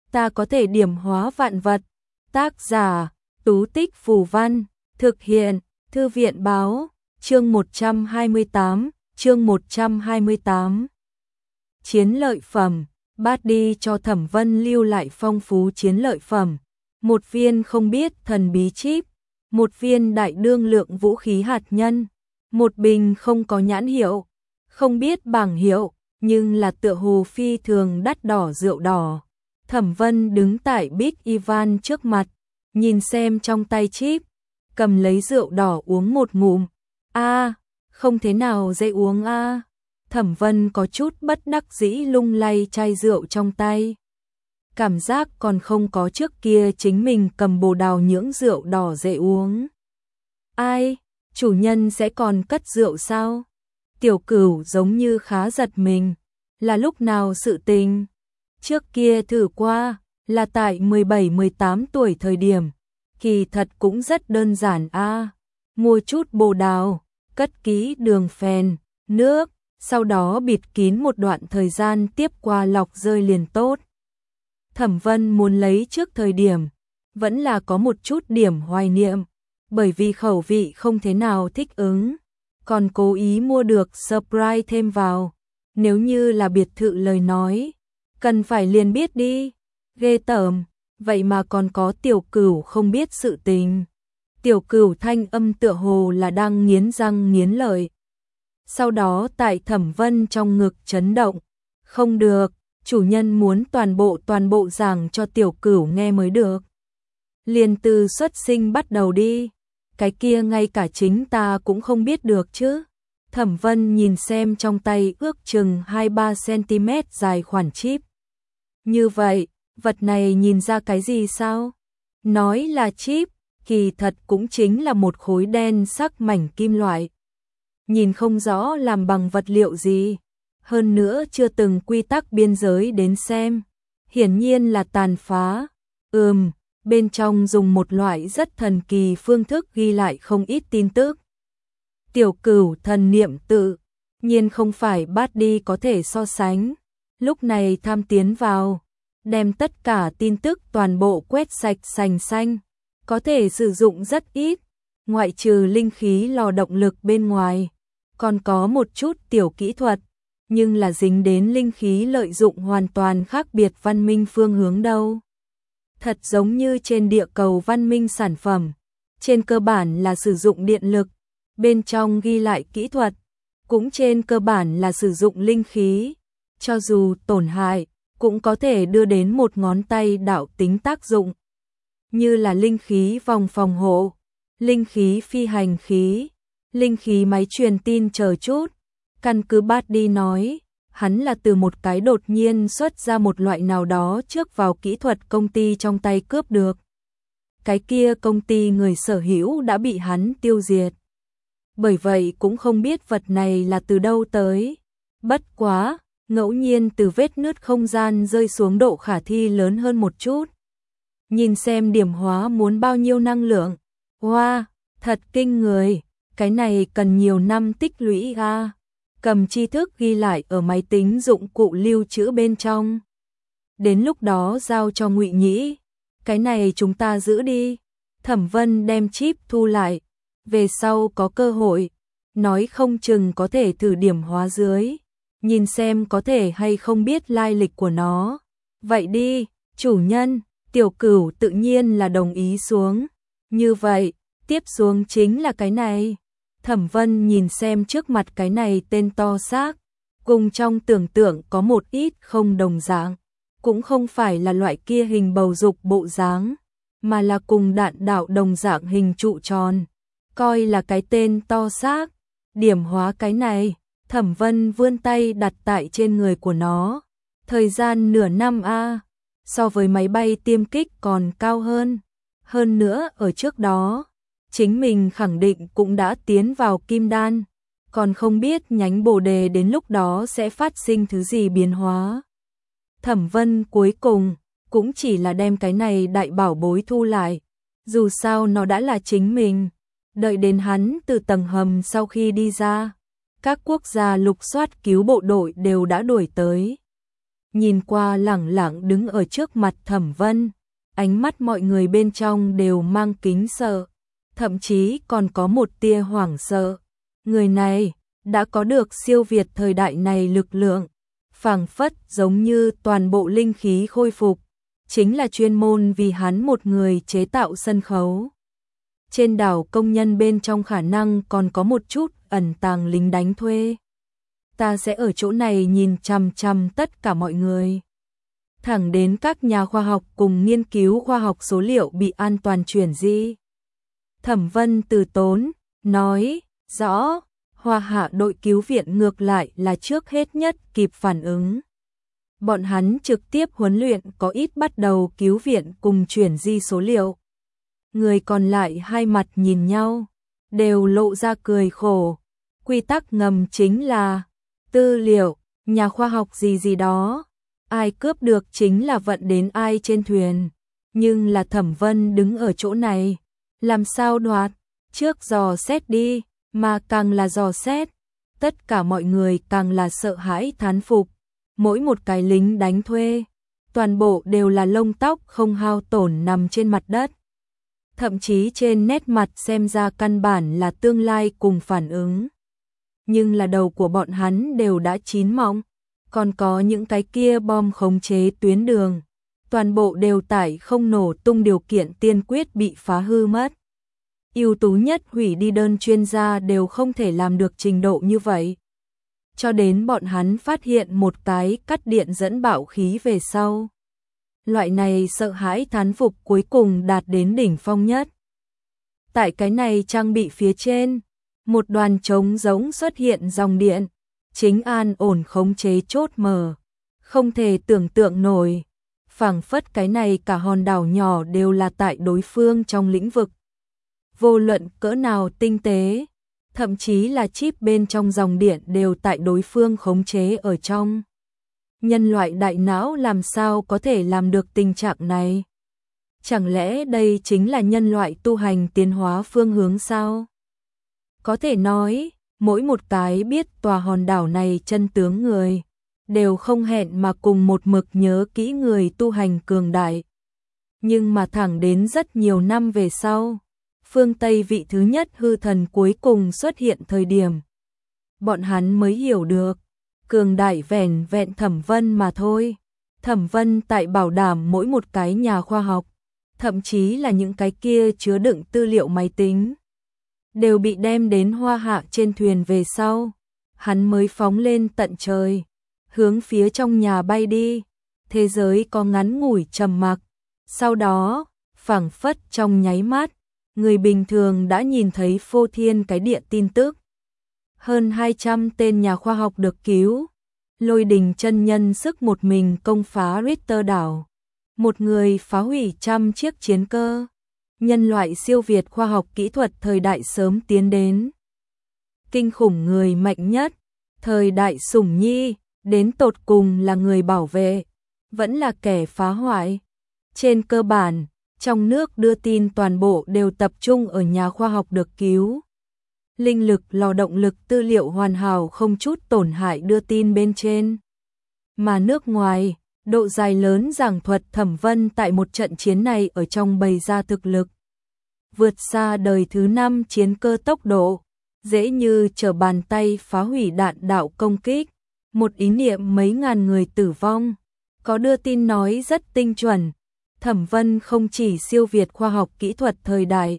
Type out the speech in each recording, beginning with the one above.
ta có thể điểm hóa vạn vật. Tác giả, Tú Tích Phù Văn, thực hiện, Thư viện Báo, chương 128. Chiến lợi phẩm, Bát đi cho Thẩm Vân lưu lại phong phú chiến lợi phẩm. Một viên không biết thần bí chip, một viên đại đương lượng vũ khí hạt nhân, một bình không có nhãn hiệu, không biết bảng hiệu, nhưng là tựa hồ phi thường đắt đỏ rượu đỏ. Thẩm Vân đứng tại Big Ivan trước mặt, nhìn xem trong tay chip, cầm lấy rượu đỏ uống một ngụm. Không thế nào dễ uống a. Thẩm Vân có chút bất đắc dĩ lung lay chai rượu trong tay. Cảm giác còn không có trước kia chính mình cầm bồ đào nhưỡng rượu đỏ dễ uống. Ai, chủ nhân sẽ còn cất rượu sao? Tiểu Cửu giống như khá giật mình. Là lúc nào sự tình? Trước kia thử qua, là tại 17-18 tuổi thời điểm. Kỳ thật cũng rất đơn giản mua chút bồ đào, cất kỹ đường phèn, nước, sau đó bịt kín một đoạn thời gian tiếp qua lọc rơi liền tốt. Thẩm Vân muốn lấy trước thời điểm, vẫn là có một chút điểm hoài niệm, bởi vì khẩu vị không thế nào thích ứng, còn cố ý mua được surprise thêm vào. Nếu như là biệt thự lời nói, cần phải liền biết đi. Ghê tởm, vậy mà còn có Tiểu Cửu không biết sự tình. Tiểu Cửu thanh âm tựa hồ là đang nghiến răng nghiến lợi. Sau đó tại Thẩm Vân trong ngực chấn động. Không được, chủ nhân muốn toàn bộ giảng cho Tiểu Cửu nghe mới được. Liền từ xuất sinh bắt đầu đi. Cái kia ngay cả chính ta cũng không biết được chứ. Thẩm Vân nhìn xem trong tay ước chừng 2-3 cm dài khoản chip. Như vậy, vật này nhìn ra cái gì sao? Nói là chip, kỳ thật cũng chính là một khối đen sắc mảnh kim loại. Nhìn không rõ làm bằng vật liệu gì, hơn nữa chưa từng quy tắc biên giới đến xem. Hiển nhiên là tàn phá. Bên trong dùng một loại rất thần kỳ phương thức ghi lại không ít tin tức. Tiểu Cửu thần niệm tự nhiên không phải Bát đi có thể so sánh. Lúc này tham tiến vào, đem tất cả tin tức toàn bộ quét sạch sành xanh, có thể sử dụng rất ít, ngoại trừ linh khí lò động lực bên ngoài, còn có một chút tiểu kỹ thuật, nhưng là dính đến linh khí lợi dụng hoàn toàn khác biệt văn minh phương hướng đâu. Thật giống như trên địa cầu văn minh sản phẩm, trên cơ bản là sử dụng điện lực, bên trong ghi lại kỹ thuật, cũng trên cơ bản là sử dụng linh khí, cho dù tổn hại, cũng có thể đưa đến một ngón tay đạo tính tác dụng. Như là linh khí vòng phòng hộ, linh khí phi hành khí, linh khí máy truyền tin chờ chút. Căn cứ Bát đi nói, hắn là từ một cái đột nhiên xuất ra một loại nào đó trước vào kỹ thuật công ty trong tay cướp được. Cái kia công ty người sở hữu đã bị hắn tiêu diệt. Bởi vậy cũng không biết vật này là từ đâu tới. Bất quá, ngẫu nhiên từ vết nứt không gian rơi xuống độ khả thi lớn hơn một chút. Nhìn xem điểm hóa muốn bao nhiêu năng lượng. Wow, thật kinh người, cái này cần nhiều năm tích lũy cầm tri thức ghi lại ở máy tính dụng cụ lưu trữ bên trong. Đến lúc đó giao cho Ngụy Nhĩ, cái này chúng ta giữ đi. Thẩm Vân đem chip thu lại, về sau có cơ hội, nói không chừng có thể thử điểm hóa dưới, nhìn xem có thể hay không biết lai lịch của nó. Vậy đi, chủ nhân. Tiểu Cửu tự nhiên là đồng ý xuống. Như vậy, tiếp xuống chính là cái này. Thẩm Vân nhìn xem trước mặt cái này tên to xác, cùng trong tưởng tượng có một ít không đồng dạng, cũng không phải là loại kia hình bầu dục bộ dáng, mà là cùng đạn đạo đồng dạng hình trụ tròn, coi là cái tên to xác. Điểm hóa cái này, Thẩm Vân vươn tay đặt tại trên người của nó. Thời gian nửa năm so với máy bay tiêm kích còn cao hơn. Hơn nữa ở trước đó, chính mình khẳng định cũng đã tiến vào kim đan, còn không biết nhánh bồ đề đến lúc đó sẽ phát sinh thứ gì biến hóa. Thẩm Vân cuối cùng cũng chỉ là đem cái này đại bảo bối thu lại, dù sao nó đã là chính mình. Đợi đến hắn từ tầng hầm sau khi đi ra, các quốc gia lục soát cứu bộ đội đều đã đuổi tới. nhìn qua lẳng lặng đứng ở trước mặt Thẩm Vân, ánh mắt mọi người bên trong đều mang kính sợ, thậm chí còn có một tia hoảng sợ. Người này đã có được siêu việt thời đại này lực lượng, phảng phất giống như toàn bộ linh khí khôi phục, chính là chuyên môn vì hắn một người chế tạo sân khấu. Trên đảo công nhân bên trong khả năng còn có một chút ẩn tàng lính đánh thuê. Ta sẽ ở chỗ này nhìn chằm chằm tất cả mọi người. Thẳng đến các nhà khoa học cùng nghiên cứu khoa học số liệu bị an toàn chuyển di. Thẩm Vân từ tốn, nói, rõ, Hoa Hạ đội cứu viện ngược lại là trước hết nhất kịp phản ứng. Bọn hắn trực tiếp huấn luyện có ít bắt đầu cứu viện cùng chuyển di số liệu. Người còn lại hai mặt nhìn nhau, đều lộ ra cười khổ. Quy tắc ngầm chính là tư liệu, nhà khoa học gì gì đó, ai cướp được chính là vận đến ai trên thuyền. Nhưng là Thẩm Vân đứng ở chỗ này, làm sao đoạt, trước dò xét đi, mà càng là dò xét, tất cả mọi người càng là sợ hãi thán phục. Mỗi một cái lính đánh thuê, toàn bộ đều là lông tóc không hao tổn nằm trên mặt đất. Thậm chí trên nét mặt xem ra căn bản là tương lai cùng phản ứng. Nhưng là đầu của bọn hắn đều đã chín mọng, còn có những cái kia bom khống chế tuyến đường, toàn bộ đều tải không nổ tung điều kiện tiên quyết bị phá hư mất. Ưu tú nhất hủy đi đơn chuyên gia đều không thể làm được trình độ như vậy. Cho đến bọn hắn phát hiện một cái cắt điện dẫn bạo khí về sau. Loại này sợ hãi thán phục cuối cùng đạt đến đỉnh phong nhất. Tại cái này trang bị phía trên, một đoàn trống rỗng xuất hiện dòng điện, chính an ổn khống chế chốt mở. Không thể tưởng tượng nổi, phảng phất cái này cả hòn đảo nhỏ đều là tại đối phương trong lĩnh vực. Vô luận cỡ nào tinh tế, thậm chí là chip bên trong dòng điện đều tại đối phương khống chế ở trong. Nhân loại đại não làm sao có thể làm được tình trạng này? Chẳng lẽ đây chính là nhân loại tu hành tiến hóa phương hướng sao? Có thể nói, mỗi một cái biết tòa hòn đảo này chân tướng người, đều không hẹn mà cùng một mực nhớ kỹ người tu hành cường đại. Nhưng mà thẳng đến rất nhiều năm về sau, phương Tây vị thứ nhất hư thần cuối cùng xuất hiện thời điểm. Bọn hắn mới hiểu được, cường đại vẻn vẹn Thẩm Vân mà thôi. Thẩm Vân tại bảo đảm mỗi một cái nhà khoa học, thậm chí là những cái kia chứa đựng tư liệu máy tính, đều bị đem đến Hoa Hạ trên thuyền về sau. Hắn mới phóng lên tận trời, hướng phía trong nhà bay đi. Thế giới có ngắn ngủi trầm mặc. Sau đó, phảng phất trong nháy mắt, người bình thường đã nhìn thấy phô thiên cái địa tin tức. Hơn 200 tên nhà khoa học được cứu. Lôi Đình chân nhân sức một mình công phá Richter đảo. Một người phá hủy trăm chiếc chiến cơ. Nhân loại siêu việt khoa học kỹ thuật thời đại sớm tiến đến. Kinh khủng người mạnh nhất, thời đại sủng nhi, đến tột cùng là người bảo vệ, vẫn là kẻ phá hoại. Trên cơ bản, trong nước đưa tin toàn bộ đều tập trung ở nhà khoa học được cứu. Linh lực, lò động lực, tư liệu hoàn hảo không chút tổn hại đưa tin bên trên. Mà nước ngoài, độ dài lớn giảng thuật Thẩm Vân tại một trận chiến này ở trong bày ra thực lực. Vượt xa đời thứ 5 chiến cơ tốc độ, dễ như trở bàn tay phá hủy đạn đạo công kích. Một ý niệm mấy ngàn người tử vong. Có đưa tin nói rất tinh chuẩn. Thẩm Vân không chỉ siêu việt khoa học kỹ thuật thời đại,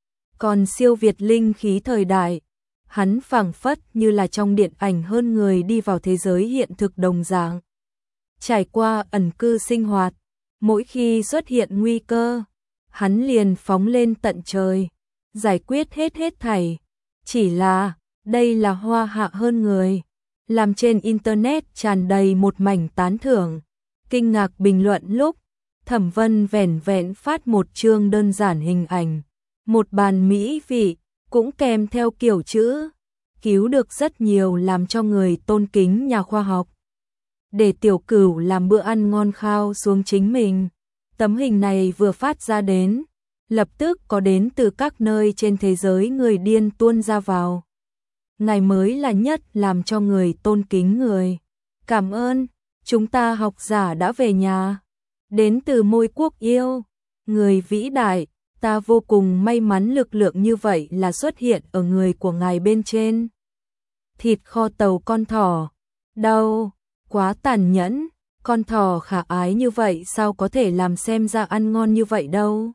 còn siêu việt linh khí thời đại. Hắn phảng phất như là trong điện ảnh hơn người đi vào thế giới hiện thực đồng dạng. Trải qua ẩn cư sinh hoạt, mỗi khi xuất hiện nguy cơ, hắn liền phóng lên tận trời, giải quyết hết thảy. Chỉ là, đây là Hoa Hạ hơn người, làm trên internet tràn đầy một mảnh tán thưởng, kinh ngạc bình luận lúc Thẩm Vân vẻn vẹn phát một chương đơn giản hình ảnh, một bàn mỹ vị, cũng kèm theo kiểu chữ, cứu được rất nhiều làm cho người tôn kính nhà khoa học. Để Tiểu Cửu làm bữa ăn ngon khao xuống chính mình. Tấm hình này vừa phát ra đến, lập tức có đến từ các nơi trên thế giới người điên tuôn ra vào. Ngài mới là nhất làm cho người tôn kính người. Cảm ơn. chúng ta học giả đã về nhà. Đến từ môi quốc yêu, người vĩ đại, ta vô cùng may mắn lực lượng như vậy là xuất hiện ở người của ngài bên trên. Thịt kho tàu con thỏ, đau, quá tàn nhẫn, con thỏ khả ái như vậy sao có thể làm xem ra ăn ngon như vậy đâu.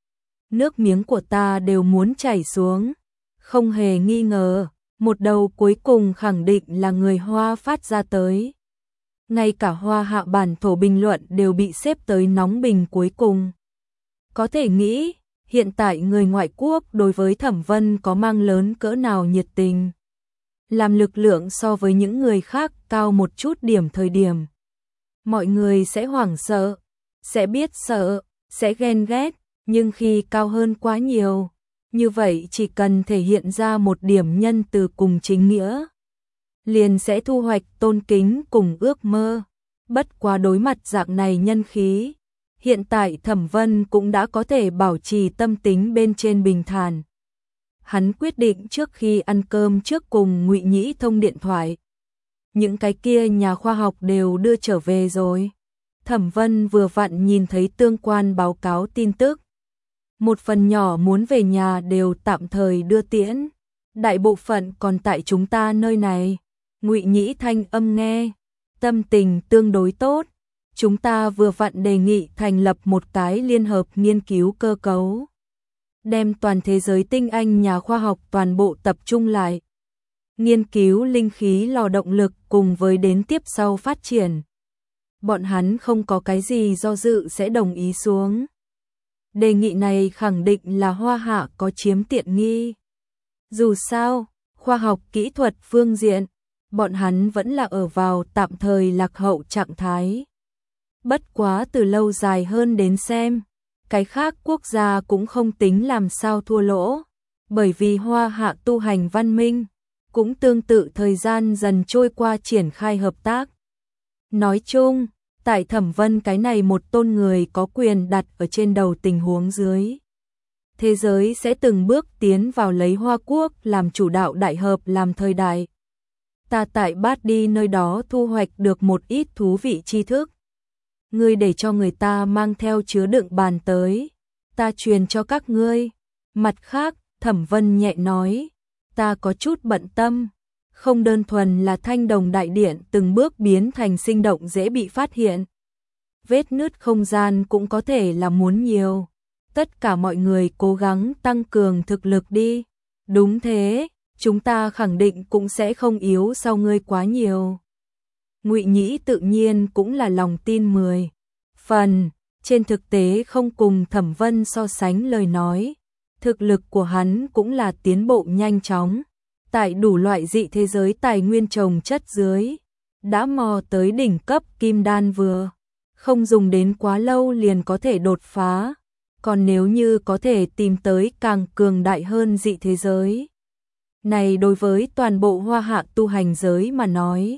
Nước miếng của ta đều muốn chảy xuống, không hề nghi ngờ, một đầu cuối cùng khẳng định là người Hoa phát ra tới. Ngay cả Hoa hạ bản thổ bình luận đều bị xếp tới nóng bình cuối cùng. Có thể nghĩ, hiện tại người ngoại quốc đối với Thẩm Vân có mang lớn cỡ nào nhiệt tình. Làm lực lượng so với những người khác cao một chút điểm thời điểm. Mọi người sẽ hoảng sợ, sẽ biết sợ, sẽ ghen ghét, nhưng khi cao hơn quá nhiều, như vậy chỉ cần thể hiện ra một điểm nhân từ cùng chính nghĩa, liền sẽ thu hoạch tôn kính cùng ước mơ. Bất quá đối mặt dạng này nhân khí, hiện tại Thẩm Vân cũng đã có thể bảo trì tâm tính bên trên bình thản. Hắn quyết định trước khi ăn cơm trước cùng Ngụy Nhĩ thông điện thoại. Những cái kia nhà khoa học đều đưa trở về rồi. Thẩm Vân vừa vặn nhìn thấy tương quan báo cáo tin tức. Một phần nhỏ muốn về nhà đều tạm thời đưa tiễn. Đại bộ phận còn tại chúng ta nơi này. Ngụy Nhĩ thanh âm nghe, tâm tình tương đối tốt. Chúng ta vừa vặn đề nghị thành lập một cái liên hợp nghiên cứu cơ cấu. Đem toàn thế giới tinh anh nhà khoa học toàn bộ tập trung lại. Nghiên cứu linh khí lò động lực cùng với đến tiếp sau phát triển. Bọn hắn không có cái gì do dự sẽ đồng ý xuống. Đề nghị này khẳng định là Hoa hạ có chiếm tiện nghi. Dù sao, khoa học kỹ thuật phương diện, bọn hắn vẫn là ở vào tạm thời lạc hậu trạng thái. Bất quá từ lâu dài hơn đến xem, cái khác quốc gia cũng không tính làm sao thua lỗ, bởi vì Hoa hạ tu hành văn minh, cũng tương tự thời gian dần trôi qua triển khai hợp tác. Nói chung, tại Thẩm Vân cái này một tôn người có quyền đặt ở trên đầu tình huống dưới. Thế giới sẽ từng bước tiến vào lấy Hoa quốc làm chủ đạo đại hợp làm thời đại. Ta tại Bát đi nơi đó thu hoạch được một ít thú vị tri thức. Ngươi để cho người ta mang theo chứa đựng bàn tới, ta truyền cho các ngươi. Mặt khác, Thẩm Vân nhẹ nói, ta có chút bận tâm, không đơn thuần là Thanh Đồng đại điện từng bước biến thành sinh động dễ bị phát hiện. Vết nứt không gian cũng có thể là muốn nhiều. Tất cả mọi người cố gắng tăng cường thực lực đi. Đúng thế, chúng ta khẳng định cũng sẽ không yếu sau ngươi quá nhiều. Ngụy Nhĩ tự nhiên cũng là lòng tin 10 phần, trên thực tế không cùng Thẩm Vân so sánh lời nói. Thực lực của hắn cũng là tiến bộ nhanh chóng, tại đủ loại dị thế giới tài nguyên trồng chất dưới, đã mò tới đỉnh cấp kim đan vừa, không dùng đến quá lâu liền có thể đột phá, còn nếu như có thể tìm tới càng cường đại hơn dị thế giới. Này đối với toàn bộ Hoa hạ tu hành giới mà nói,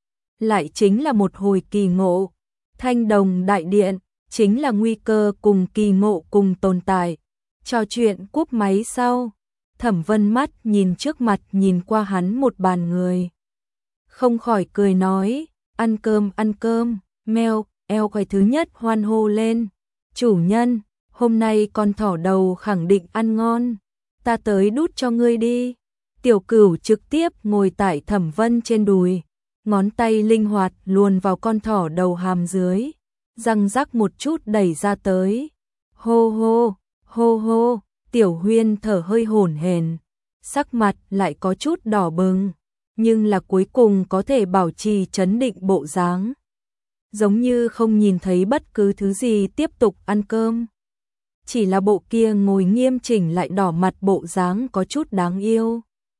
lại chính là một hồi kỳ ngộ. Thanh Đồng đại điện chính là nguy cơ cùng kỳ ngộ cùng tồn tại. Trò chuyện cúp máy sau, Thẩm Vân mắt nhìn trước mặt nhìn qua hắn một bàn người. Không khỏi cười nói, ăn cơm, mèo, eo quay thứ nhất hoan hô lên. Chủ nhân, hôm nay con thỏ đầu khẳng định ăn ngon, ta tới đút cho ngươi đi. Tiểu Cửu trực tiếp ngồi tại Thẩm Vân trên đùi, ngón tay linh hoạt luồn vào con thỏ đầu hàm dưới, răng rắc một chút đẩy ra tới. Hô hô, hô hô, Tiểu Huyên thở hơi hổn hển, sắc mặt lại có chút đỏ bừng, nhưng là cuối cùng có thể bảo trì trấn định bộ dáng. Giống như không nhìn thấy bất cứ thứ gì, tiếp tục ăn cơm. Chỉ là bộ kia ngồi nghiêm chỉnh lại đỏ mặt bộ dáng có chút đáng yêu.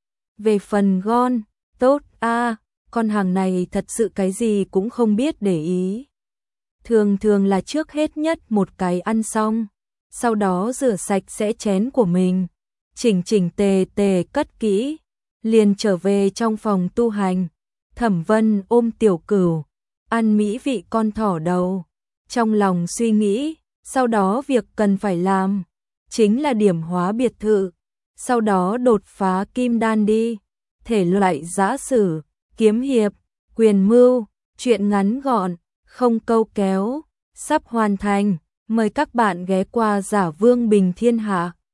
Về phần Gon, tốt a, con hàng này thật sự cái gì cũng không biết để ý. Thường thường là trước hết nhất một cái ăn xong, sau đó rửa sạch sẽ chén của mình, chỉnh chỉnh tề tề cất kỹ, liền trở về trong phòng tu hành. Thẩm Vân ôm Tiểu Cửu, ăn mỹ vị con thỏ đầu, trong lòng suy nghĩ, sau đó việc cần phải làm chính là điểm hóa biệt thự, sau đó đột phá kim đan đi. Thể loại giã sử, kiếm hiệp, quyền mưu, truyện ngắn gọn, không câu kéo, sắp hoàn thành. Mời các bạn ghé qua Giả Vương Bình Thiên Hạ.